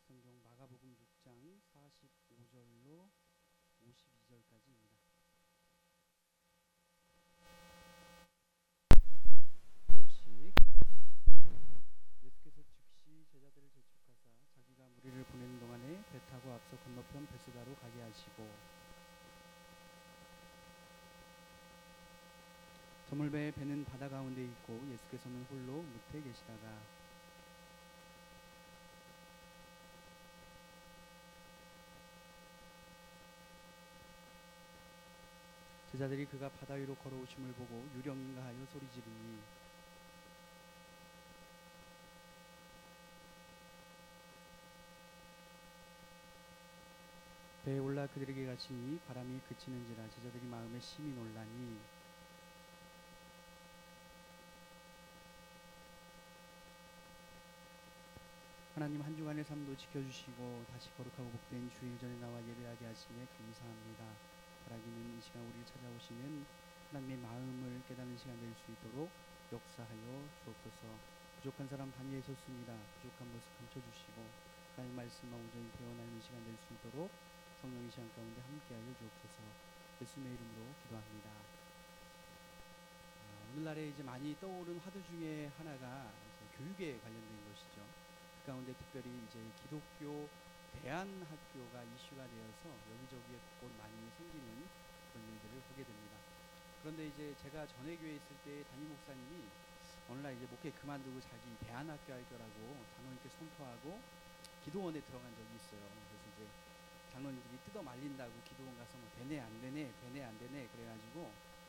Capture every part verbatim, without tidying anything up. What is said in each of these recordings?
성경 마가복음 육 장 사십오 절로 오십이 절까지입니다. 씩 예수께서 즉시 제자들을 재촉하사 자기가 무리를 보내는 동안에 배 타고 앞서 건너편 베스다로 가게 하시고 저물배에 배는 바다 가운데 있고 예수께서는 홀로 무태 계시다가 제자들이 그가 바다 위로 걸어오심을 보고 유령인가 하여 소리 지르니 배에 올라 그들에게 가시니 바람이 그치는지라 제자들이 마음에 심히 놀라니 하나님 한 주간의 삶도 지켜주시고 다시 거룩하고 복된 주일 전에 나와 예배하게 하시네 감사합니다. 바라기는 이 시간 우리를 찾아오시는 하나님의 마음을 깨닫는 시간 될 수 있도록 역사하여 주옵소서. 부족한 사람 단위에 섰습니다. 부족한 모습 감춰주시고 하나님 말씀만 온전히 배워나가는 시간 될 수 있도록 성령의 시간 가운데 함께하여 주옵소서. 예수님의 이름으로 기도합니다. 아, 오늘날에 이제 많이 떠오른 화두 중에 하나가 이제 교육에 관련된 것이죠. 그 가운데 특별히 이제 기독교 대안학교가 이슈가 되어서 여기저기에 곳곳 많이 생기는 그런 일들을 보게 됩니다. 그런데 이제 제가 전에 교회에 있을 때 담임 목사님이 어느 날 이제 목회 그만두고 자기 대안학교 할 거라고 장로님께 선포하고 기도원에 들어간 적이 있어요. 그래서 이제 장로님들이 뜯어 말린다고 기도원 가서 뭐 되네 안 되네 되네 안 되네 그래가지고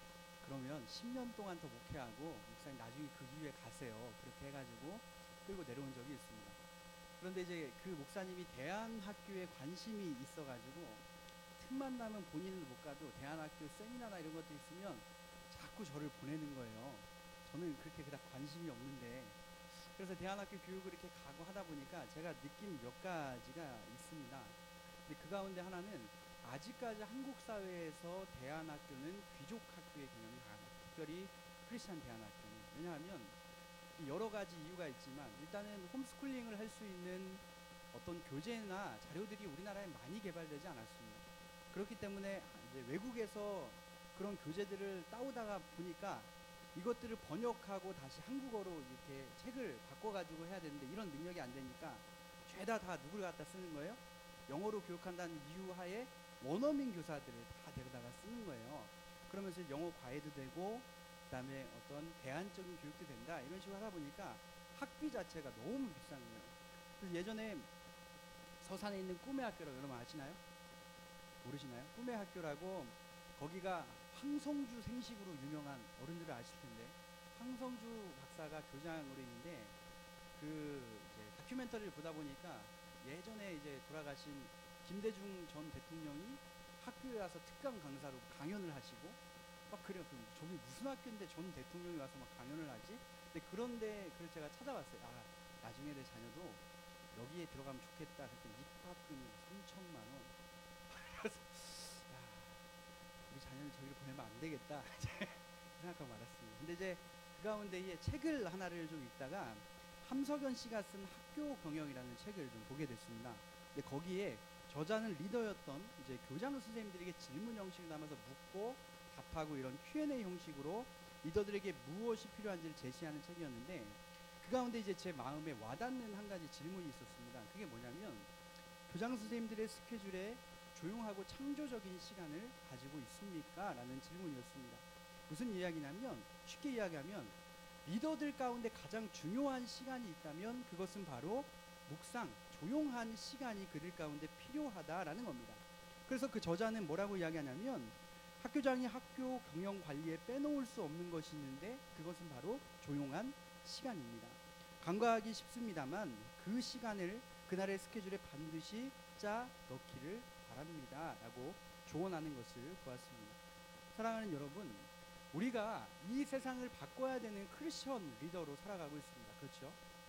그러면 십 년 동안 더 목회하고 목사님 나중에 그 이후에 가세요. 그렇게 해가지고 끌고 내려온 적이 있습니다. 그런데 이제 그 목사님이 대안학교에 관심이 있어가지고 틈만 나면 본인은 못 가도 대안학교 세미나나 이런 것도 있으면 자꾸 저를 보내는 거예요. 저는 그렇게 그닥 관심이 없는데 그래서 대안학교 교육을 이렇게 가고 하다 보니까 제가 느낀 몇 가지가 있습니다. 근데 그 가운데 하나는 아직까지 한국 사회에서 대안학교는 귀족 학교의 개념이 강합니다. 특별히 크리스찬 대안학교는. 왜냐하면 여러 가지 이유가 있지만 일단은 홈스쿨링을 할 수 있는 어떤 교재나 자료들이 우리나라에 많이 개발되지 않았습니다. 그렇기 때문에 이제 외국에서 그런 교재들을 따오다가 보니까 이것들을 번역하고 다시 한국어로 이렇게 책을 바꿔가지고 해야 되는데 이런 능력이 안 되니까 죄다 다 누굴 갖다 쓰는 거예요? 영어로 교육한다는 이유 하에 원어민 교사들을 다 데려다가 쓰는 거예요. 그러면서 영어 과외도 되고 그다음에 어떤 대안적인 교육도 된다 이런 식으로 하다 보니까 학비 자체가 너무 비싼 거예요. 그래서 예전에 서산에 있는 꿈의 학교라고 여러분 아시나요? 모르시나요? 꿈의 학교라고 거기가 황성주 생식으로 유명한 어른들을 아실 텐데 황성주 박사가 교장으로 있는데 그 이제 다큐멘터리를 보다 보니까 예전에 이제 돌아가신 김대중 전 대통령이 학교에 와서 특강 강사로 강연을 하시고 막 그래요. 저기 무슨 학교인데 전 대통령이 와서 막 강연을 하지? 근데 그런데 그걸 제가 찾아봤어요. 아, 나중에 내 자녀도 여기에 들어가면 좋겠다. 그랬더니 입학금이 삼천만 원. 그래서 야, 우리 자녀를 저기를 보내면 안 되겠다. 생각하고 말았습니다. 근데 이제 그 가운데에 책을 하나를 좀 읽다가 함석연 씨가 쓴 학교 경영이라는 책을 좀 보게 됐습니다. 근데 거기에 저자는 리더였던 이제 교장 선생님들에게 질문 형식을 담아서 묻고 답하고 이런 큐 앤 에이 형식으로 리더들에게 무엇이 필요한지를 제시하는 책이었는데 그 가운데 이제 제 마음에 와닿는 한 가지 질문이 있었습니다. 그게 뭐냐면 교장 선생님들의 스케줄에 조용하고 창조적인 시간을 가지고 있습니까? 라는 질문이었습니다. 무슨 이야기냐면 쉽게 이야기하면 리더들 가운데 가장 중요한 시간이 있다면 그것은 바로 묵상, 조용한 시간이 그들 가운데 필요하다라는 겁니다. 그래서 그 저자는 뭐라고 이야기하냐면 학교장이 학교 경영 관리에 빼놓을 수 없는 것이 있는데 그것은 바로 조용한 시간입니다. 간과하기 쉽습니다만 그 시간을 그날의 스케줄에 반드시 짜 넣기를 바랍니다. 라고 조언하는 것을 보았습니다. 사랑하는 여러분, 우리가 이 세상을 바꿔야 되는 크리스천 리더로 살아가고 있습니다. 그렇죠?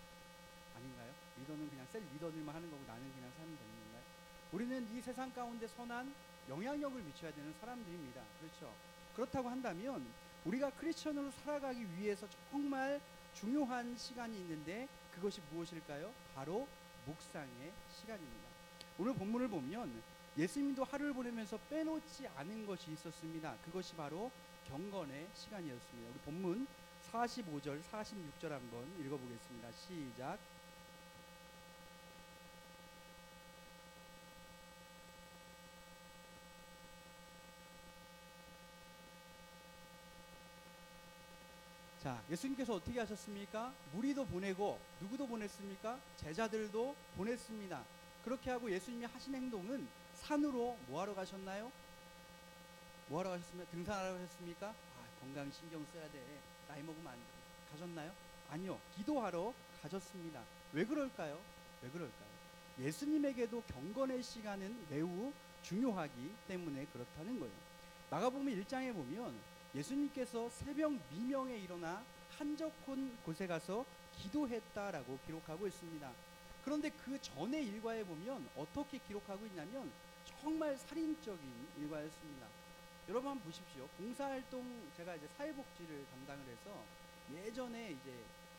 아닌가요? 리더는 그냥 셀 리더들만 하는 거고 나는 그냥 살면 되는 건가요? 우리는 이 세상 가운데 선한 영향력을 미쳐야 되는 사람들입니다. 그렇죠? 그렇다고 한다면 우리가 크리스천으로 살아가기 위해서 정말 중요한 시간이 있는데 그것이 무엇일까요? 바로 묵상의 시간입니다. 오늘 본문을 보면 예수님도 하루를 보내면서 빼놓지 않은 것이 있었습니다. 그것이 바로 경건의 시간이었습니다. 우리 본문 사십오 절 사십육 절 한번 읽어보겠습니다. 시작. 자, 예수님께서 어떻게 하셨습니까? 무리도 보내고 누구도 보냈습니까? 제자들도 보냈습니다. 그렇게 하고 예수님이 하신 행동은 산으로 뭐하러 가셨나요? 뭐하러 가셨습니까? 등산하러 가셨습니까? 아, 건강 신경 써야 돼. 나이 먹으면 안 돼. 가셨나요? 아니요. 기도하러 가셨습니다. 왜 그럴까요? 왜 그럴까요? 예수님에게도 경건의 시간은 매우 중요하기 때문에 그렇다는 거예요. 마가복음 일 장에 보면 예수님께서 새벽 미명에 일어나 한적한 곳에 가서 기도했다라고 기록하고 있습니다. 그런데 그 전의 일과에 보면 어떻게 기록하고 있냐면 정말 살인적인 일과였습니다. 여러분 한번 보십시오. 봉사활동, 제가 이제 사회복지를 담당을 해서 예전에 이제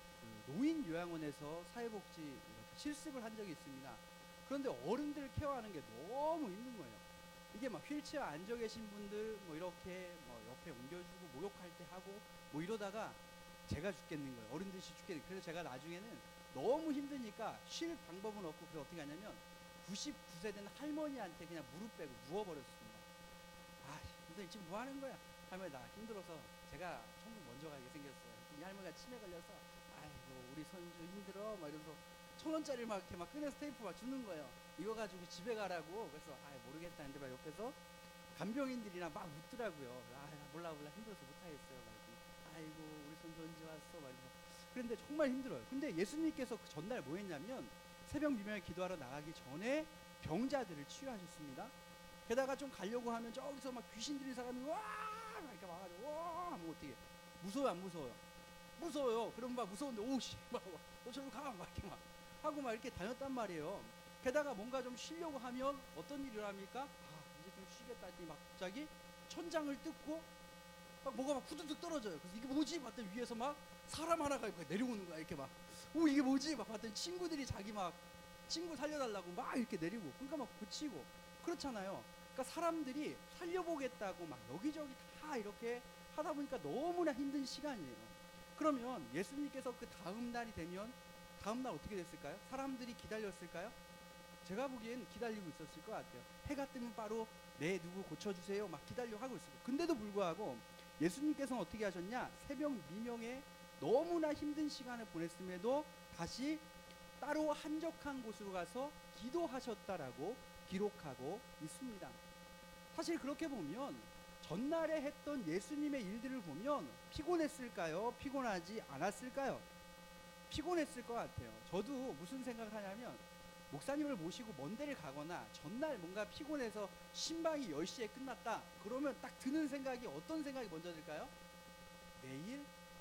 그 노인 요양원에서 사회복지 실습을 한 적이 있습니다. 그런데 어른들 케어하는 게 너무 힘든 거예요. 이게 막 휠체어 앉아 계신 분들 뭐 이렇게 뭐 옆에 옮겨주고 목욕할 때 하고 뭐 이러다가 제가 죽겠는 거예요. 어른들이 죽겠는 거예요. 그래서 제가 나중에는 너무 힘드니까 쉴 방법은 없고 그래서 어떻게 하냐면 구십구 세 된 할머니한테 그냥 무릎 빼고 누워버렸습니다. 아, 근데 지금 뭐 하는 거야? 할머니 나 힘들어서 제가 천국 먼저 가게 생겼어요. 이 할머니가 치매 걸려서 아이고 우리 손주 힘들어 막 이러면서 천 원짜리 막 이렇게 막 꺼내서 테이프 막 주는 거예요. 이거 가지고 집에 가라고. 그래서 아 모르겠다 했는데 막 옆에서 간병인들이랑 막 웃더라고요. 아 몰라 몰라 힘들어서 못하겠어요. 막 아이고 우리 손주 언제 왔어? 막 이러면서. 그런데 정말 힘들어요. 근데 예수님께서 그 전날 뭐 했냐면 새벽 미명에 기도하러 나가기 전에 병자들을 치유하셨습니다. 게다가 좀 가려고 하면 저기서 막 귀신 들린 사람이 와 이렇게 와가지고 와 하면 어떻게 무서워요 안 무서워요? 무서워요. 그럼 막 무서운데 오씨 막 너 저리 가 막 이렇게 막 하고 막 이렇게 다녔단 말이에요. 게다가 뭔가 좀 쉬려고 하면 어떤 일이 일어납니까? 아 이제 좀 쉬겠다 했더니 막 갑자기 천장을 뜯고 막 뭐가 막 후두둑 떨어져요. 그래서 이게 뭐지? 봤더니 위에서 막 사람 하나가 내려오는 거야. 이렇게 막 오 이게 뭐지? 막 봤더니 친구들이 자기 막 친구 살려달라고 막 이렇게 내리고 그러니까 막 고치고 그렇잖아요. 그러니까 사람들이 살려보겠다고 막 여기저기 다 이렇게 하다 보니까 너무나 힘든 시간이에요. 그러면 예수님께서 그 다음 날이 되면 다음 날 어떻게 됐을까요? 사람들이 기다렸을까요? 제가 보기엔 기다리고 있었을 것 같아요. 해가 뜨면 바로 네 누구 고쳐주세요 막 기다려 하고 있어요. 근데도 불구하고 예수님께서는 어떻게 하셨냐? 새벽 미명에 너무나 힘든 시간을 보냈음에도 다시 따로 한적한 곳으로 가서 기도하셨다라고 기록하고 있습니다. 사실 그렇게 보면 전날에 했던 예수님의 일들을 보면 피곤했을까요? 피곤하지 않았을까요? 피곤했을 것 같아요. 저도 무슨 생각을 하냐면 목사님을 모시고 먼 데를 가거나 전날 뭔가 피곤해서 신방이 열 시에 끝났다 그러면 딱 드는 생각이 어떤 생각이 먼저 들까요? 내일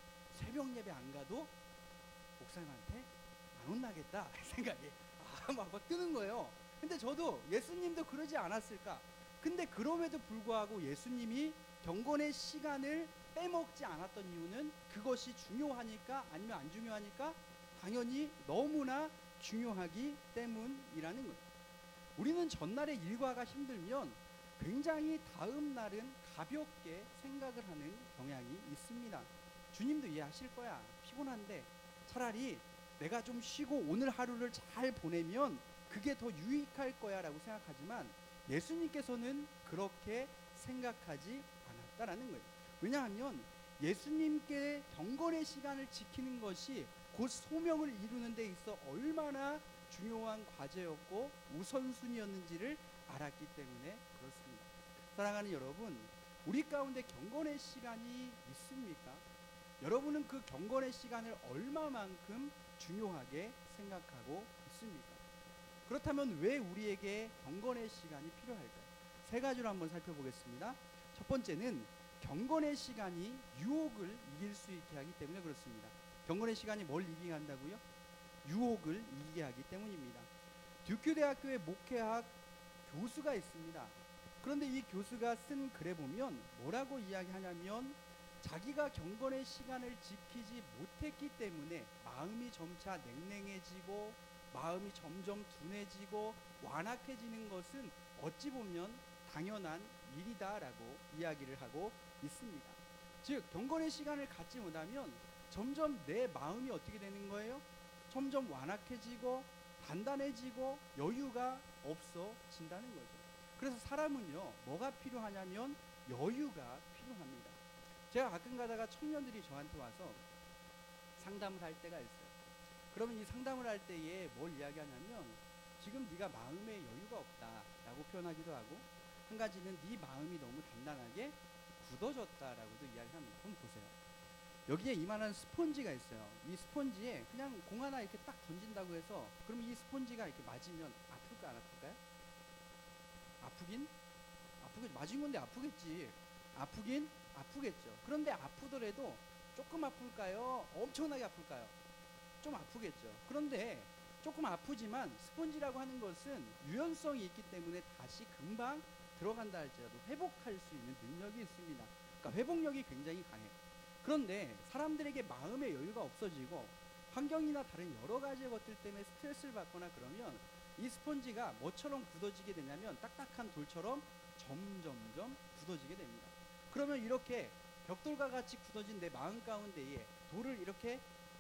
새벽 예배 안 가도 목사님한테 안 혼나겠다 생각이 아, 막, 막 뜨는 거예요. 근데 저도 예수님도 그러지 않았을까? 근데 그럼에도 불구하고 예수님이 경건의 시간을 빼먹지 않았던 이유는 그것이 중요하니까 아니면 안 중요하니까? 당연히 너무나 중요하기 때문이라는 거예요. 우리는 전날의 일과가 힘들면 굉장히 다음 날은 가볍게 생각을 하는 경향이 있습니다. 주님도 이해하실 거야. 피곤한데 차라리 내가 좀 쉬고 오늘 하루를 잘 보내면 그게 더 유익할 거야 라고 생각하지만 예수님께서는 그렇게 생각하지 않았다라는 거예요. 왜냐하면 예수님께 경건의 시간을 지키는 것이 곧 소명을 이루는 데 있어 얼마나 중요한 과제였고 우선순위였는지를 알았기 때문에 그렇습니다. 사랑하는 여러분, 우리 가운데 경건의 시간이 있습니까? 여러분은 그 경건의 시간을 얼마만큼 중요하게 생각하고 있습니까? 그렇다면 왜 우리에게 경건의 시간이 필요할까요? 세 가지로 한번 살펴보겠습니다. 첫 번째는 경건의 시간이 유혹을 이길 수 있게 하기 때문에 그렇습니다. 경건의 시간이 뭘 이기게 한다고요? 유혹을 이기게 하기 때문입니다. 듀큐대학교의 목회학 교수가 있습니다. 그런데 이 교수가 쓴 글에 보면 뭐라고 이야기하냐면 자기가 경건의 시간을 지키지 못했기 때문에 마음이 점차 냉랭해지고 마음이 점점 둔해지고 완악해지는 것은 어찌 보면 당연한 일이다라고 이야기를 하고 있습니다. 즉 경건의 시간을 갖지 못하면 점점 내 마음이 어떻게 되는 거예요? 점점 완악해지고 단단해지고 여유가 없어진다는 거죠. 그래서 사람은요 뭐가 필요하냐면 여유가 필요합니다. 제가 가끔 가다가 청년들이 저한테 와서 상담을 할 때가 있어요. 그러면 이 상담을 할 때에 뭘 이야기하냐면 지금 네가 마음에 여유가 없다라고 표현하기도 하고 한 가지는 네 마음이 너무 단단하게 굳어졌다라고도 이야기합니다. 한번 보세요. 여기에 이만한 스폰지가 있어요. 이 스폰지에 그냥 공 하나 이렇게 딱 던진다고 해서 그럼 이 스폰지가 이렇게 맞으면 아플까 안 아플까요? 아프긴? 아프겠 맞은 건데 아프겠지. 아프긴 아프겠죠. 그런데 아프더라도 조금 아플까요? 엄청나게 아플까요? 좀 아프겠죠. 그런데 조금 아프지만 스폰지라고 하는 것은 유연성이 있기 때문에 다시 금방 들어간다 할지라도 회복할 수 있는 능력이 있습니다. 그러니까 회복력이 굉장히 강해요. 그런데 사람들에게 마음의 여유가 없어지고 환경이나 다른 여러 가지 것들 때문에 스트레스를 받거나 그러면 이 스폰지가 뭐처럼 굳어지게 되냐면 딱딱한 돌처럼 점점점 굳어지게 됩니다. 그러면 이렇게 벽돌과 같이 굳어진 내 마음 가운데에 돌을 이렇게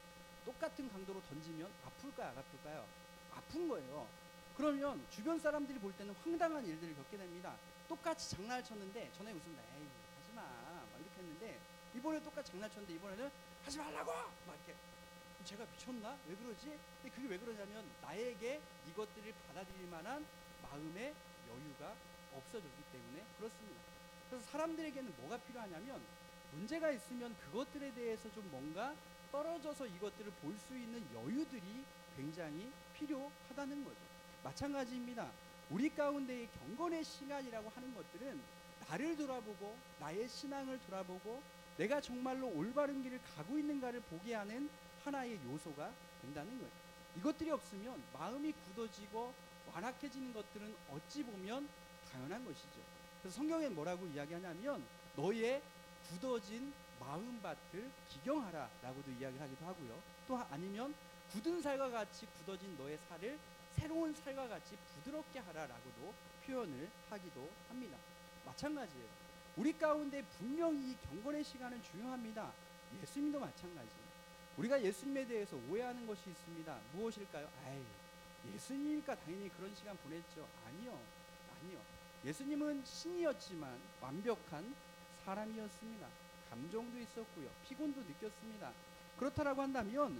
똑같은 강도로 던지면 아플까요? 안 아플까요? 아픈 거예요. 그러면 주변 사람들이 볼 때는 황당한 일들을 겪게 됩니다. 똑같이 장난을 쳤는데 전에 웃으면 에이 하지마 막 이렇게 했는데 이번에 똑같이 장난을 쳤는데 이번에는 하지 말라고 막 이렇게 제가 미쳤나? 왜 그러지? 근데 그게 왜 그러냐면 나에게 이것들을 받아들일 만한 마음의 여유가 없어졌기 때문에 그렇습니다. 그래서 사람들에게는 뭐가 필요하냐면 문제가 있으면 그것들에 대해서 좀 뭔가 떨어져서 이것들을 볼 수 있는 여유들이 굉장히 필요하다는 거죠. 마찬가지입니다. 우리 가운데의 경건의 시간이라고 하는 것들은 나를 돌아보고 나의 신앙을 돌아보고 내가 정말로 올바른 길을 가고 있는가를 보게 하는 하나의 요소가 된다는 거예요. 이것들이 없으면 마음이 굳어지고 완악해지는 것들은 어찌 보면 당연한 것이죠. 그래서 성경에 뭐라고 이야기하냐면 너의 굳어진 마음밭을 기경하라 라고도 이야기를 하기도 하고요. 또 아니면 굳은 살과 같이 굳어진 너의 살을 새로운 살과 같이 부드럽게 하라 라고도 표현을 하기도 합니다. 마찬가지예요. 우리 가운데 분명히 이 경건의 시간은 중요합니다. 예수님도 마찬가지예요. 우리가 예수님에 대해서 오해하는 것이 있습니다. 무엇일까요? 아이, 예수님이니까 당연히 그런 시간 보냈죠. 아니요. 아니요. 예수님은 신이었지만 완벽한 사람이었습니다. 감정도 있었고요. 피곤도 느꼈습니다. 그렇다라고 한다면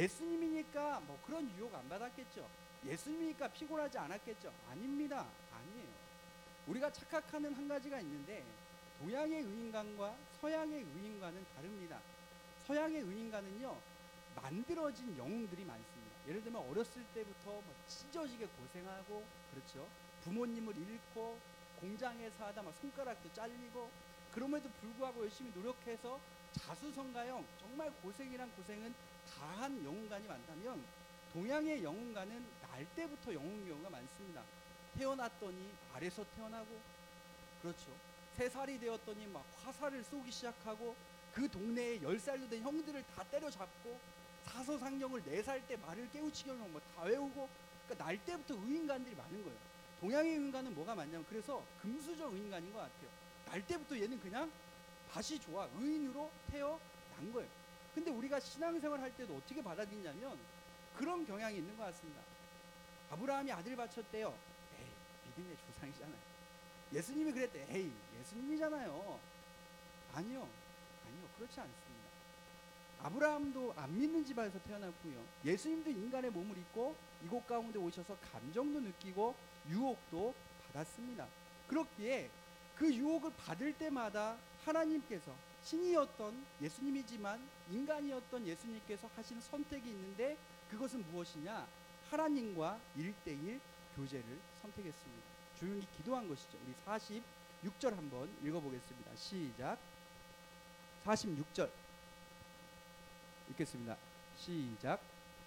예수님이니까 뭐 그런 유혹 안 받았겠죠. 예수님이니까 피곤하지 않았겠죠. 아닙니다. 아니에요. 우리가 착각하는 한 가지가 있는데 동양의 의인관과 서양의 의인관은 다릅니다. 서양의 의인관은요 만들어진 영웅들이 많습니다. 예를 들면 어렸을 때부터 뭐 찢어지게 고생하고 그렇죠. 부모님을 잃고 공장에서 하다 막 손가락도 잘리고 그럼에도 불구하고 열심히 노력해서 자수성가형 정말 고생이란 고생은 다한 영웅관이 많다면 동양의 영웅관은 날 때부터 영웅 경우가 많습니다. 태어났더니 알에서 태어나고 그렇죠. 세 살이 되었더니 막 화살을 쏘기 시작하고 그 동네에 열 살도 된 형들을 다 때려잡고 사서상경을 네 살 때 말을 깨우치게 하면 뭐 다 외우고 그러니까 날 때부터 의인관들이 많은 거예요. 동양의 의인관은 뭐가 많냐면 그래서 금수저 의인관인 것 같아요. 날 때부터 얘는 그냥 밭이 좋아 의인으로 태어난 거예요. 근데 우리가 신앙생활 할 때도 어떻게 받아들이냐면 그런 경향이 있는 것 같습니다. 아브라함이 아들 바쳤대요. 에이 믿음의 조상이잖아요. 예수님이 그랬대. 에이 예수님이잖아요. 아니요. 아니요. 그렇지 않습니다. 아브라함도 안 믿는 집안에서 태어났고요. 예수님도 인간의 몸을 입고 이곳 가운데 오셔서 감정도 느끼고 유혹도 받았습니다. 그렇기에 그 유혹을 받을 때마다 하나님께서 신이었던 예수님이지만 인간이었던 예수님께서 하신 선택이 있는데 그것은 무엇이냐? 하나님과 일대일 교제를 선택했습니다. 조용히 기도한 것이죠. 우리 사십육 절 한번 읽어보겠습니다. 시작. 사십육 절 읽겠습니다. 시작.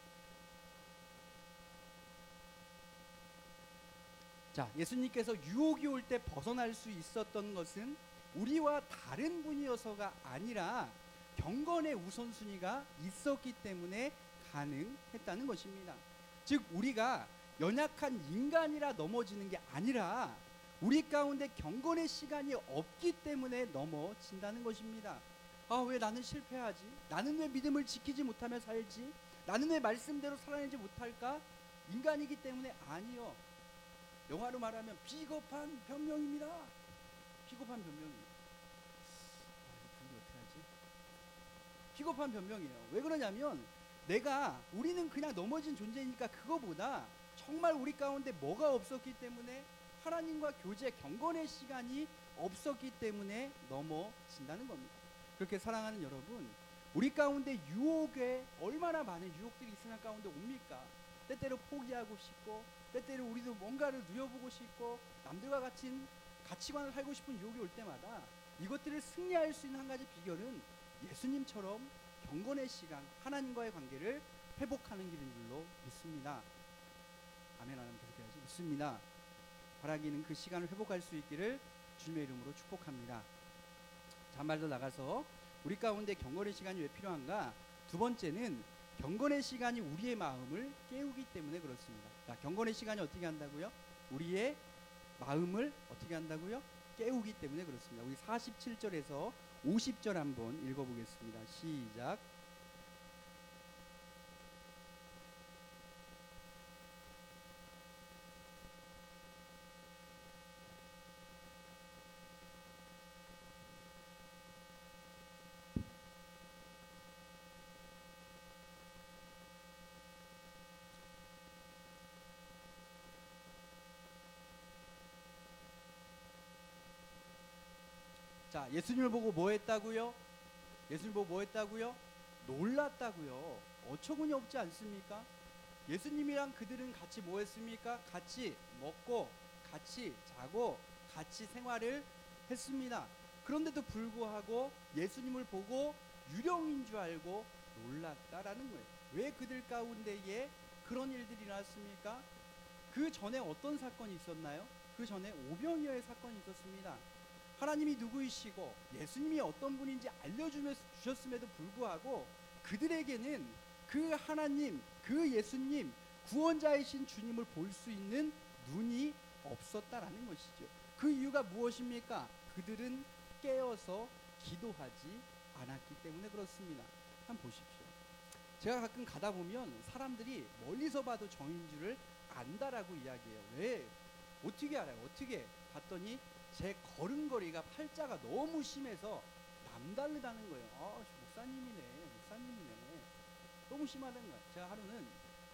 자, 예수님께서 유혹이 올 때 벗어날 수 있었던 것은 우리와 다른 분이어서가 아니라 경건의 우선순위가 있었기 때문에 가능했다는 것입니다. 즉 우리가 연약한 인간이라 넘어지는 게 아니라 우리 가운데 경건의 시간이 없기 때문에 넘어진다는 것입니다. 아, 왜 나는 실패하지? 나는 왜 믿음을 지키지 못하며 살지? 나는 왜 말씀대로 살아내지 못할까? 인간이기 때문에 아니요. 영화로 말하면 비겁한 변명입니다. 비겁한 변명이에요. 아, 이 분위기 어떻게 하지? 비겁한 변명이에요. 왜 그러냐면 내가 우리는 그냥 넘어진 존재니까 그거보다 정말 우리 가운데 뭐가 없었기 때문에 하나님과 교제 경건의 시간이 없었기 때문에 넘어진다는 겁니다. 그렇게 사랑하는 여러분, 우리 가운데 유혹에 얼마나 많은 유혹들이 이 세상 가운데 옵니까? 때때로 포기하고 싶고 때때로 우리도 뭔가를 누려보고 싶고 남들과 같은 가치관을 살고 싶은 유혹이 올 때마다 이것들을 승리할 수 있는 한 가지 비결은 예수님처럼 경건의 시간, 하나님과의 관계를 회복하는 길인 줄로 믿습니다. 아멘. 안 하면 계속해야지. 믿습니다. 바라기는 그 시간을 회복할 수 있기를 주님의 이름으로 축복합니다. 자, 한 발 더 나가서 우리 가운데 경건의 시간이 왜 필요한가? 두 번째는 경건의 시간이 우리의 마음을 깨우기 때문에 그렇습니다. 자, 경건의 시간이 어떻게 한다고요? 우리의 마음을 어떻게 한다고요? 깨우기 때문에 그렇습니다. 우리 사십칠 절에서 오십 절 한번 읽어보겠습니다. 시작. 자, 예수님을 보고 뭐 했다고요? 예수님 보고 뭐 했다고요? 놀랐다고요. 어처구니 없지 않습니까? 예수님이랑 그들은 같이 뭐 했습니까? 같이 먹고 같이 자고 같이 생활을 했습니다. 그런데도 불구하고 예수님을 보고 유령인 줄 알고 놀랐다라는 거예요. 왜 그들 가운데에 그런 일들이 일어났습니까? 그 전에 어떤 사건이 있었나요? 그 전에 오병이어의 사건이 있었습니다. 하나님이 누구이시고 예수님이 어떤 분인지 알려주셨음에도 불구하고 그들에게는 그 하나님, 그 예수님, 구원자이신 주님을 볼 수 있는 눈이 없었다라는 것이죠. 그 이유가 무엇입니까? 그들은 깨어서 기도하지 않았기 때문에 그렇습니다. 한번 보십시오. 제가 가끔 가다 보면 사람들이 멀리서 봐도 저인 줄을 안다라고 이야기해요. 왜? 어떻게 알아요? 어떻게 봤더니 제 걸음걸이가 팔자가 너무 심해서 남다르다는 거예요. 아, 목사님이네, 목사님이네. 너무 심하다는 거예요. 제가 하루는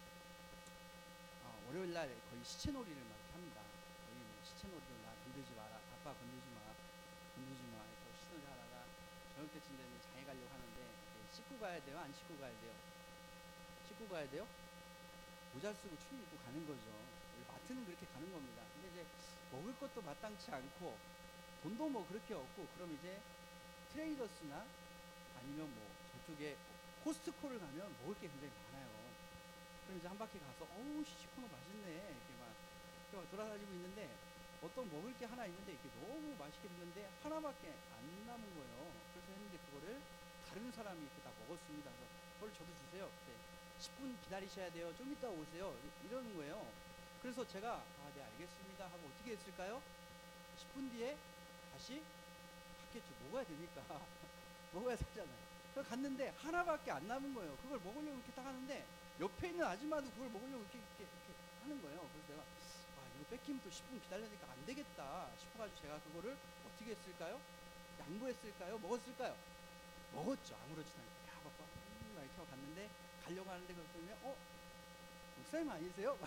아, 월요일 날 거의 시체놀이를 막 합니다. 거의 뭐 시체놀이를 나 건들지 마라, 아빠 건들지 마, 건들지 마. 그래서 시체놀이 하다가 저녁 때쯤 되면 장에 가려고 하는데 씻고 가야 돼요, 안 씻고 가야 돼요? 씻고 가야 돼요? 모자 쓰고 추리 입고 가는 거죠. 마트는 그렇게 가는 겁니다. 근데 이제 먹을 것도 마땅치 않고 돈도 뭐 그렇게 없고 그럼 이제 트레이더스나 아니면 뭐 저쪽에 코스트코를 가면 먹을 게 굉장히 많아요. 그럼 이제 한 바퀴 가서 어우 시코너 맛있네 이렇게 막, 이렇게 막 돌아다니고 있는데 어떤 먹을 게 하나 있는데 이게 너무 맛있게 생겼는데 하나밖에 안 남은 거예요. 그래서 했는데 그거를 다른 사람이 이렇게 다 먹었습니다. 그래서 그걸 저도 주세요. 그때 십 분 기다리셔야 돼요. 좀 이따 오세요. 이러는 거예요. 그래서 제가 아, 네 알겠습니다 하고 어떻게 했을까요? 십 분 뒤에 다시 갔겠죠. 먹어야 되니까 먹어야 되잖아요. 그래서 갔는데 하나밖에 안 남은 거예요. 그걸 먹으려고 이렇게 딱 하는데 옆에 있는 아줌마도 그걸 먹으려고 이렇게, 이렇게, 이렇게 하는 거예요. 그래서 내가 아, 이거 뺏기면 또 십 분 기다리니까 안 되겠다 싶어가지고 제가 그거를 어떻게 했을까요? 양보했을까요? 먹었을까요? 먹었죠. 아무렇지도 않게. 야, 봐봐. 음, 막 이렇게 갔는데 가려고 하는데 그랬더니 어? 목사님 아니세요?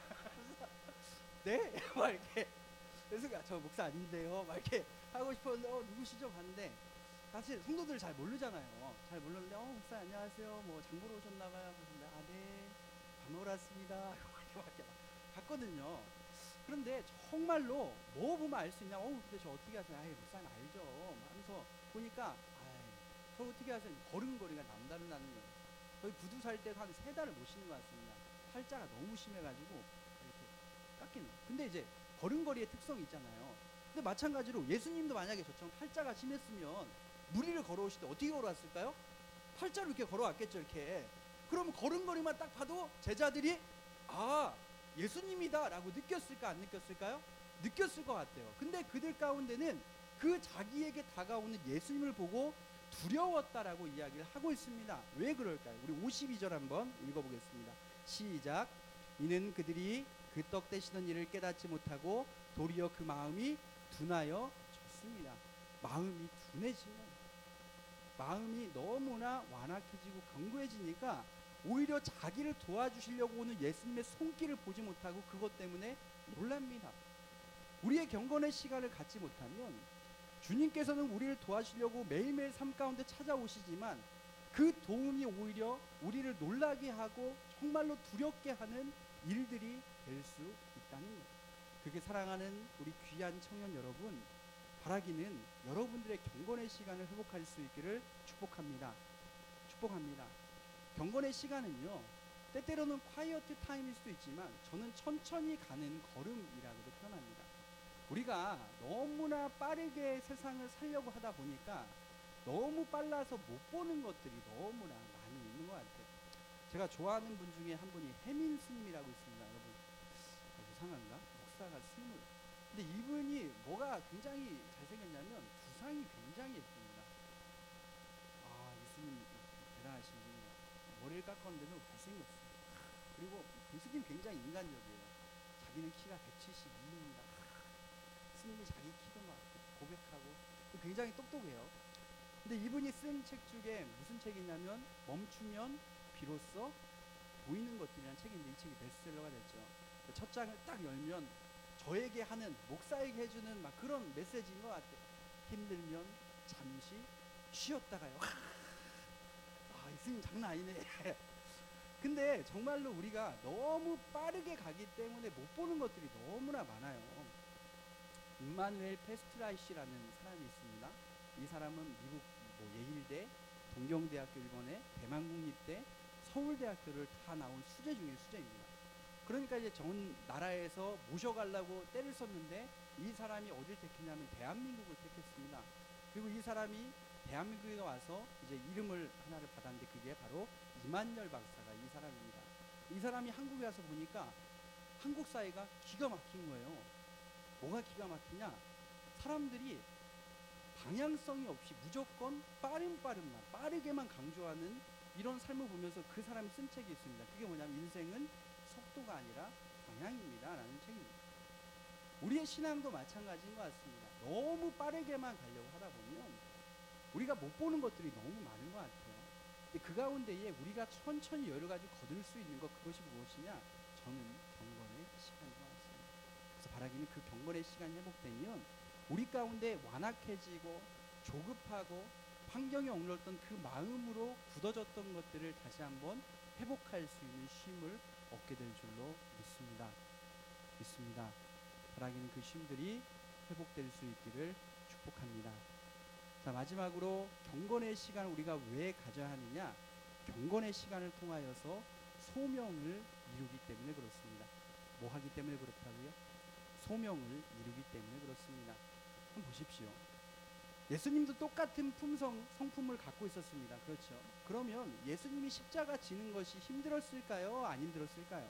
네? 막 이렇게. 그래서 저 목사 아닌데요. 막 이렇게 하고 싶었는데 어 누구시죠? 봤는데 사실 성도들 잘 모르잖아요. 잘 모르는데 어 목사 안녕하세요. 뭐 장 보러 오셨나봐요. 그래서 아 네. 밥 먹으러 왔습니다. 이렇게 갔거든요. 그런데 정말로 뭐 보면 알 수 있냐? 어 근데 저 어떻게 하세요? 아이 목사님 알죠. 하면서 보니까 아이 저 어떻게 하세요? 걸음걸이가 남다르다는 거예요. 거의 부두 살 때 한 세 달을 못 쉬는 것 같습니다. 팔자가 너무 심해가지고 이렇게 깎이는. 근데 이제 걸음걸이의 특성이 있잖아요. 근데 마찬가지로 예수님도 만약에 저처럼 팔자가 심했으면 무리를 걸어오실 때 어떻게 걸어왔을까요? 팔자로 이렇게 걸어왔겠죠. 이렇게. 그러면 걸음걸이만 딱 봐도 제자들이 아, 예수님이다라고 느꼈을까 안 느꼈을까요? 느꼈을 것 같아요. 근데 그들 가운데는 그 자기에게 다가오는 예수님을 보고 두려웠다라고 이야기를 하고 있습니다. 왜 그럴까요? 우리 오십이 절 한번 읽어보겠습니다. 시작. 이는 그들이 그 떡 대시던 일을 깨닫지 못하고 도리어 그 마음이 둔하여 졌습니다. 마음이 둔해지는 거예요. 마음이 너무나 완악해지고 견고해지니까 오히려 자기를 도와주시려고 오는 예수님의 손길을 보지 못하고 그것 때문에 놀랍니다. 우리의 경건의 시간을 갖지 못하면 주님께서는 우리를 도와주시려고 매일매일 삶 가운데 찾아오시지만 그 도움이 오히려 우리를 놀라게 하고 정말로 두렵게 하는 일들이 될 수 있다는 거예요. 그렇게 사랑하는 우리 귀한 청년 여러분, 바라기는 여러분들의 경건의 시간을 회복할 수 있기를 축복합니다. 축복합니다. 경건의 시간은요, 때때로는 콰이어트 타임일 수도 있지만 저는 천천히 가는 걸음이라고도 표현합니다. 우리가 너무나 빠르게 세상을 살려고 하다 보니까 너무 빨라서 못 보는 것들이 너무나 많이 있는 것 같아요. 제가 좋아하는 분 중에 한 분이 해민 스님이라고 있습니다. 여러분, 이상한가? 목사가 스님을. 근데 이분이 뭐가 굉장히 잘생겼냐면 두상이 굉장히 예쁩니다. 아, 이 스님 대단하신 분이에요. 머리를 깎았는데도 잘생겼어요. 그리고 그 스님 굉장히 인간적이에요. 자기는 키가 백칠십이입니다. 스님이 자기 키도 막 고백하고 굉장히 똑똑해요. 근데 이분이 쓴 책 중에 무슨 책이냐면 멈추면 비로소 보이는 것들이라는 책인데 이 책이 베스트셀러가 됐죠. 첫 장을 딱 열면 저에게 하는, 목사에게 해주는 막 그런 메시지인 것 같아요. 힘들면 잠시 쉬었다가요. 아, 이 스님 장난 아니네. 근데 정말로 우리가 너무 빠르게 가기 때문에 못 보는 것들이 너무나 많아요. 임마누엘 페스트라이시라는 사람이 있습니다. 이 사람은 미국 뭐 예일대, 동경대학교 일본의 대만국립대, 서울대학교를 다 나온 수재 중에 수재입니다. 그러니까 이제 전 나라에서 모셔가려고 때를 썼는데 이 사람이 어딜 택했냐면 대한민국을 택했습니다. 그리고 이 사람이 대한민국에 와서 이제 이름을 하나를 받았는데 그게 바로 이만열 박사가 이 사람입니다. 이 사람이 한국에 와서 보니까 한국 사회가 기가 막힌 거예요. 뭐가 기가 막히냐? 사람들이 방향성이 없이 무조건 빠른 빠른만, 빠르게만 강조하는 이런 삶을 보면서 그 사람이 쓴 책이 있습니다. 그게 뭐냐면 인생은 속도가 아니라 방향입니다 라는 책입니다. 우리의 신앙도 마찬가지인 것 같습니다. 너무 빠르게만 가려고 하다 보면 우리가 못 보는 것들이 너무 많은 것 같아요. 근데 그 가운데에 우리가 천천히 여러 가지 거둘 수 있는 것, 그것이 무엇이냐? 저는 경건의 시간인 것 같습니다. 그래서 바라기는 그 경건의 시간이 회복되면 우리 가운데 완악해지고 조급하고 환경에 옥렬던 그 마음으로 굳어졌던 것들을 다시 한번 회복할 수 있는 쉼을 얻게 될 줄로 믿습니다. 믿습니다. 바라기는 그 쉼들이 회복될 수 있기를 축복합니다. 자, 마지막으로 경건의 시간을 우리가 왜 가져야 하느냐? 경건의 시간을 통하여서 소명을 이루기 때문에 그렇습니다. 뭐 하기 때문에 그렇다고요? 소명을 이루기 때문에 그렇습니다. 한번 보십시오. 예수님도 똑같은 품성, 성품을 갖고 있었습니다. 그렇죠? 그러면 예수님이 십자가 지는 것이 힘들었을까요? 안 힘들었을까요?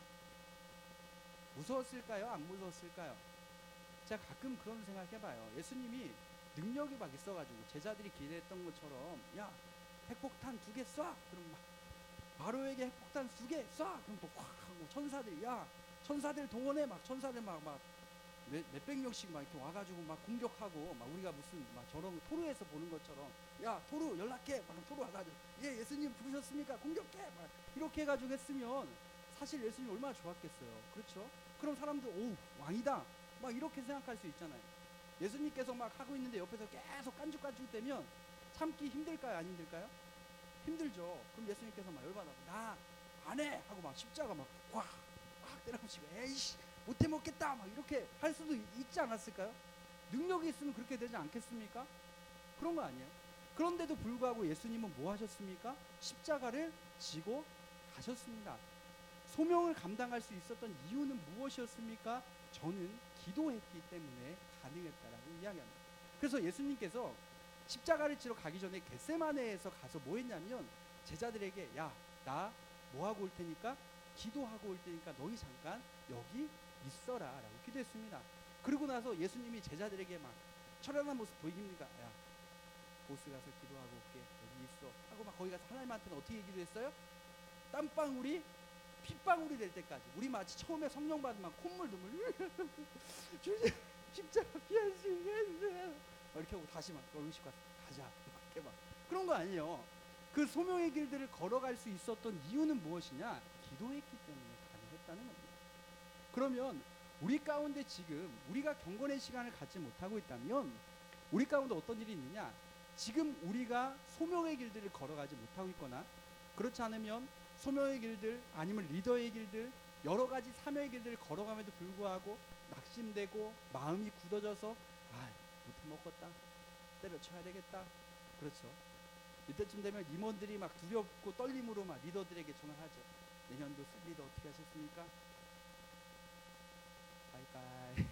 무서웠을까요? 안 무서웠을까요? 제가 가끔 그런 생각 해봐요. 예수님이 능력이 막 있어가지고 제자들이 기대했던 것처럼 야, 핵폭탄 두 개 쏴! 그럼 막 바로에게 핵폭탄 두 개 쏴! 그럼 또 확 하고 천사들이 야, 천사들 동원해! 막 천사들 막 막 몇, 몇백 명씩 막 이렇게 와가지고 막 공격하고 막 우리가 무슨 막 저런 토르에서 보는 것처럼 야, 토르 연락해! 막 토르 와가지고 예, 예수님 부르셨습니까? 공격해! 막 이렇게 해가지고 했으면 사실 예수님 얼마나 좋았겠어요. 그렇죠? 그럼 사람들 오, 왕이다! 막 이렇게 생각할 수 있잖아요. 예수님께서 막 하고 있는데 옆에서 계속 깐죽깐죽 대면 참기 힘들까요? 안 힘들까요? 힘들죠. 그럼 예수님께서 막 열받아 나 안 해! 하고 막 십자가 막 꽉! 꽉 때려붙이고 에이씨! 못해 먹겠다! 막 이렇게 할 수도 있지 않았을까요? 능력이 있으면 그렇게 되지 않겠습니까? 그런 거 아니에요? 그런데도 불구하고 예수님은 뭐 하셨습니까? 십자가를 지고 가셨습니다. 소명을 감당할 수 있었던 이유는 무엇이었습니까? 저는 기도했기 때문에 가능했다라고 이야기합니다. 그래서 예수님께서 십자가를 지러 가기 전에 겟세마네에서 가서 뭐 했냐면 제자들에게 야, 나 뭐 하고 올 테니까 기도하고 올 테니까 너희 잠깐 여기 있어라 라고 기도했습니다. 그러고 나서 예수님이 제자들에게 막 철연한 모습 보이십니까? 야, 보스 가서 기도하고 올게, 여기 있어 하고 막 거기 가서 하나님한테는 어떻게 기도했어요? 땀방울이 핏방울이 될 때까지. 우리 마치 처음에 성령 받으면 콧물 눈물 주님 십자가 피하시겠어요 이렇게 하고 다시 막 음식 가서 가자 막 이렇게 막 그런 거 아니에요. 그 소명의 길들을 걸어갈 수 있었던 이유는 무엇이냐? 기도했기 때문에 가능했다는 겁니다. 그러면 우리 가운데 지금 우리가 경건의 시간을 갖지 못하고 있다면 우리 가운데 어떤 일이 있느냐? 지금 우리가 소명의 길들을 걸어가지 못하고 있거나 그렇지 않으면 소명의 길들 아니면 리더의 길들 여러 가지 사명의 길들을 걸어감에도 불구하고 낙심되고 마음이 굳어져서 아 못해 먹겠다 때려쳐야 되겠다. 그렇죠. 이때쯤 되면 임원들이 막 두렵고 떨림으로 막 리더들에게 전화하죠. 내년도 리더 어떻게 하셨습니까? 바이바이.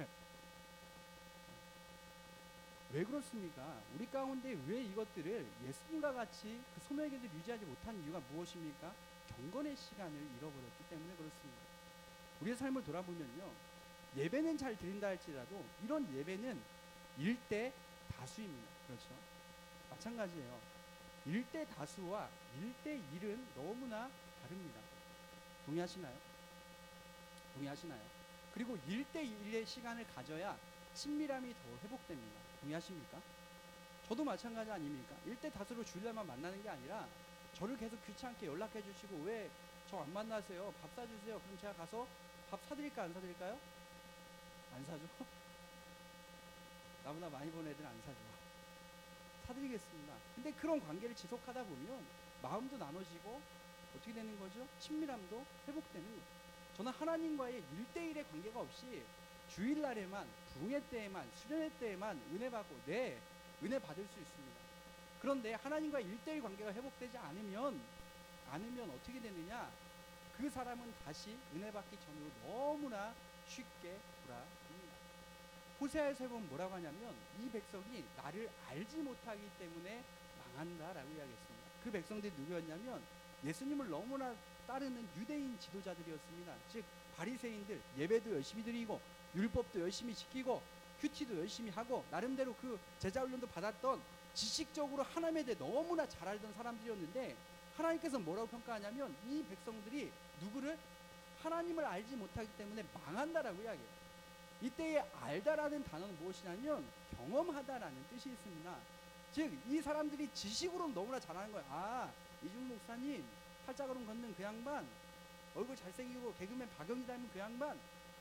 왜 그렇습니까? 우리 가운데 왜 이것들을 예수님과 같이 그 소명의 길을 유지하지 못한 이유가 무엇입니까? 경건의 시간을 잃어버렸기 때문에 그렇습니다. 우리의 삶을 돌아보면요, 예배는 잘 드린다 할지라도 이런 예배는 일대 다수입니다. 그렇죠? 마찬가지예요. 일대 다수와 일대 일은 너무나 다릅니다. 동의하시나요? 동의하시나요? 그리고 일대 일의 시간을 가져야 친밀함이 더 회복됩니다. 동의하십니까? 저도 마찬가지 아닙니까? 일대 다수로 주일날만 만나는 게 아니라 저를 계속 귀찮게 연락해 주시고 왜 저 안 만나세요? 밥 사주세요. 그럼 제가 가서 밥 사드릴까 안 사드릴까요? 안 사줘? 나보다 많이 본 애들 안 사줘. 사드리겠습니다. 근데 그런 관계를 지속하다 보면 마음도 나눠지고 어떻게 되는 거죠? 친밀함도 회복되는 거죠. 저는 하나님과의 일대일의 관계가 없이 주일날에만, 부흥회 때에만, 수련회 때에만 은혜 받고 네, 은혜 받을 수 있습니다. 그런데 하나님과 일대일 관계가 회복되지 않으면 않으면 어떻게 되느냐? 그 사람은 다시 은혜 받기 전으로 너무나 쉽게 돌아옵니다. 호세아에서 보면 뭐라고 하냐면 이 백성이 나를 알지 못하기 때문에 망한다라고 이야기했습니다. 그 백성들이 누구였냐면 예수님을 너무나 따르는 유대인 지도자들이었습니다. 즉 바리새인들, 예배도 열심히 드리고 율법도 열심히 지키고 큐티도 열심히 하고 나름대로 그 제자 훈련도 받았던 지식적으로 하나님에 대해 너무나 잘 알던 사람들이었는데 하나님께서 뭐라고 평가하냐면 이 백성들이 누구를? 하나님을 알지 못하기 때문에 망한다라고 이야기해요. 이때의 알다라는 단어는 무엇이냐면 경험하다라는 뜻이 있습니다. 즉 이 사람들이 지식으로는 너무나 잘하는 거예요. 아, 이중 목사님 팔자걸음 걷는 그 양반, 얼굴 잘생기고 개그맨 박영희 닮은 그 양반,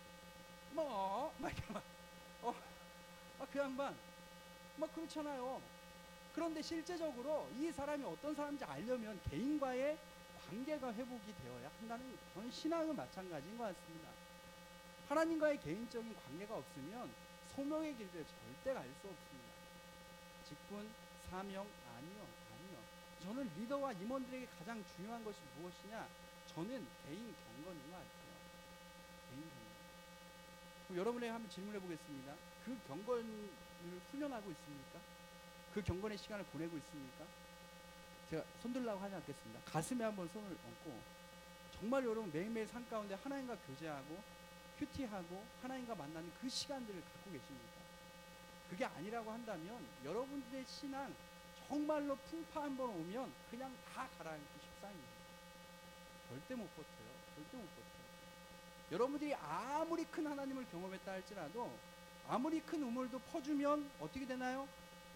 뭐, 막 이렇게 막, 어, 아, 그 양반, 막 그렇잖아요. 그런데 실제적으로 이 사람이 어떤 사람인지 알려면 개인과의 관계가 회복이 되어야 한다는 거죠. 저는 신앙은 마찬가지인 것 같습니다. 하나님과의 개인적인 관계가 없으면 소명의 길을 절대 갈 수 없습니다. 직분, 사명, 아니요, 아니요. 저는 리더와 임원들에게 가장 중요한 것이 무엇이냐? 저는 개인 경건인 것 같아요. 개인 경건. 그럼 여러분에게 한번 질문해 보겠습니다. 그 경건을 훈련하고 있습니까? 그 경건의 시간을 보내고 있습니까? 제가 손들라고 하지 않겠습니다. 가슴에 한번 손을 얹고 정말 여러분 매일매일 삶 가운데 하나님과 교제하고 큐티하고 하나님과 만나는 그 시간들을 갖고 계십니까? 그게 아니라고 한다면 여러분들의 신앙 정말로 풍파 한번 오면 그냥 다 가라앉기 십상입니다. 절대 못 버텨요. 절대 못 버텨요. 여러분들이 아무리 큰 하나님을 경험했다 할지라도 아무리 큰 우물도 퍼주면 어떻게 되나요?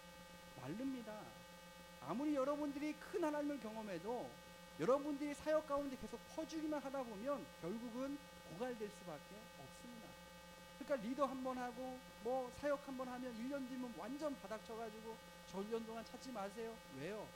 마릅니다. 아무리 여러분들이 큰 하나님을 경험해도 여러분들이 사역 가운데 계속 퍼주기만 하다 보면 결국은 고갈될 수밖에 없습니다. 그러니까 리더 한번 하고 뭐 사역 한번 하면 일 년 뒤면 완전 바닥 쳐가지고 저 일 년 동안 찾지 마세요. 왜요?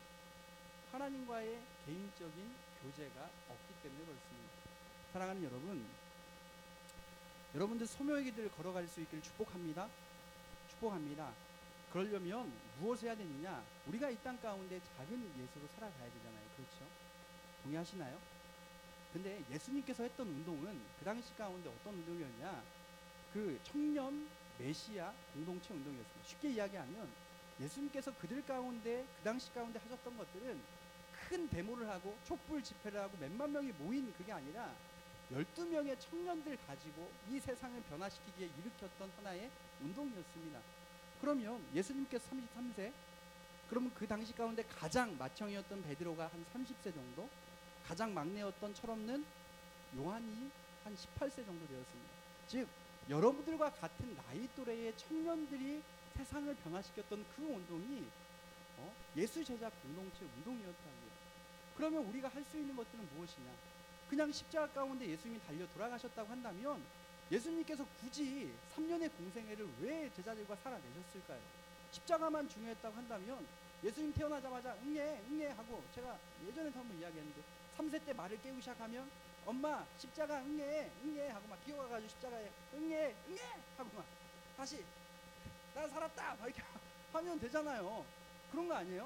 하나님과의 개인적인 교제가 없기 때문에 그렇습니다. 사랑하는 여러분, 여러분들 소명의 길을 걸어갈 수 있기를 축복합니다. 축복합니다. 그러려면 무엇을 해야 되느냐? 우리가 이 땅 가운데 작은 예수로 살아가야 되잖아요. 그렇죠? 동의하시나요? 근데 예수님께서 했던 운동은 그 당시 가운데 어떤 운동이었냐? 그 청년 메시아 공동체 운동이었습니다. 쉽게 이야기하면 예수님께서 그들 가운데 그 당시 가운데 하셨던 것들은 큰 데모를 하고 촛불 집회를 하고 몇만 명이 모인 그게 아니라 열두 명의 청년들 가지고 이 세상을 변화시키기에 일으켰던 하나의 운동이었습니다. 그러면 예수님께서 삼십삼 세, 그러면 그 당시 가운데 가장 맏형이었던 베드로가 한 삼십 세 정도, 가장 막내였던 철없는 요한이 한 십팔 세 정도 되었습니다. 즉 여러분들과 같은 나이 또래의 청년들이 세상을 변화시켰던 그 운동이 어? 예수 제자 공동체 운동이었다고요. 그러면 우리가 할 수 있는 것들은 무엇이냐? 그냥 십자가 가운데 예수님이 달려 돌아가셨다고 한다면 예수님께서 굳이 삼 년의 공생애를 왜 제자들과 살아내셨을까요? 십자가만 중요했다고 한다면 예수님 태어나자마자 응애 응애 하고, 제가 예전에도 한번 이야기했는데 삼 세 때 말을 깨우기 시작하면 엄마 십자가 응애 응애 하고 막 기어가가지고 십자가에 응애 응애 하고 막 다시 나 살았다 막 이렇게 하면 되잖아요. 그런 거 아니에요?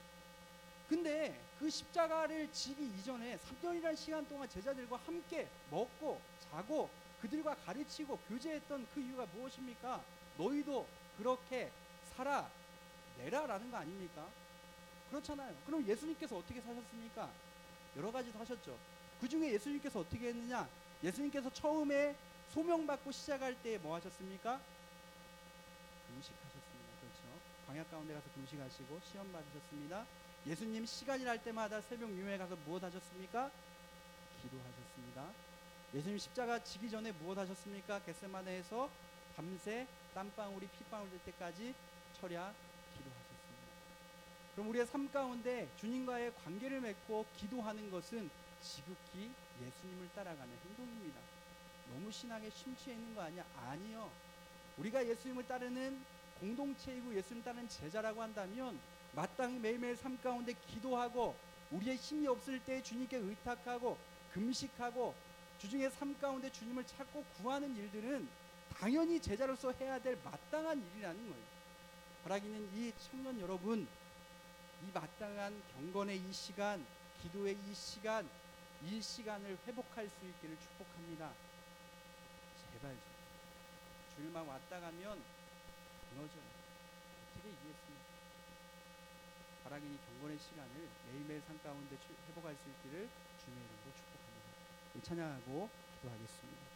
근데 그 십자가를 지기 이전에 삼 년이라는 시간 동안 제자들과 함께 먹고 자고 그들과 가르치고 교제했던 그 이유가 무엇입니까? 너희도 그렇게 살아내라라는 거 아닙니까? 그렇잖아요. 그럼 예수님께서 어떻게 사셨습니까? 여러 가지도 하셨죠. 그 중에 예수님께서 어떻게 했느냐? 예수님께서 처음에 소명받고 시작할 때 뭐 하셨습니까? 금식하셨습니다. 그렇죠. 광야 가운데 가서 금식하시고 시험 받으셨습니다. 예수님 시간이 날 때마다 새벽 유명에 가서 무엇 하셨습니까? 기도하셨습니다. 예수님 십자가 지기 전에 무엇 하셨습니까? 겟세마네에서 밤새 땀방울이 핏방울 될 때까지 철야 기도하셨습니다. 그럼 우리의 삶 가운데 주님과의 관계를 맺고 기도하는 것은 지극히 예수님을 따라가는 행동입니다. 너무 신앙에 심취해 있는 거 아니야? 아니요. 우리가 예수님을 따르는 공동체이고 예수님 따르는 제자라고 한다면 마땅히 매일매일 삶 가운데 기도하고 우리의 힘이 없을 때 주님께 의탁하고 금식하고 주중에 삶 가운데 주님을 찾고 구하는 일들은 당연히 제자로서 해야 될 마땅한 일이라는 거예요. 바라기는 이 청년 여러분, 이 마땅한 경건의 이 시간, 기도의 이 시간, 이 시간을 회복할 수 있기를 축복합니다. 제발 주일만 왔다 가면 무너져요. 어떻게 이해했습니까? 바라기니 경건의 시간을 매일매일 삶 가운데 회복할 수 있기를 주님의 이름으로 축복합니다. 찬양하고 기도하겠습니다.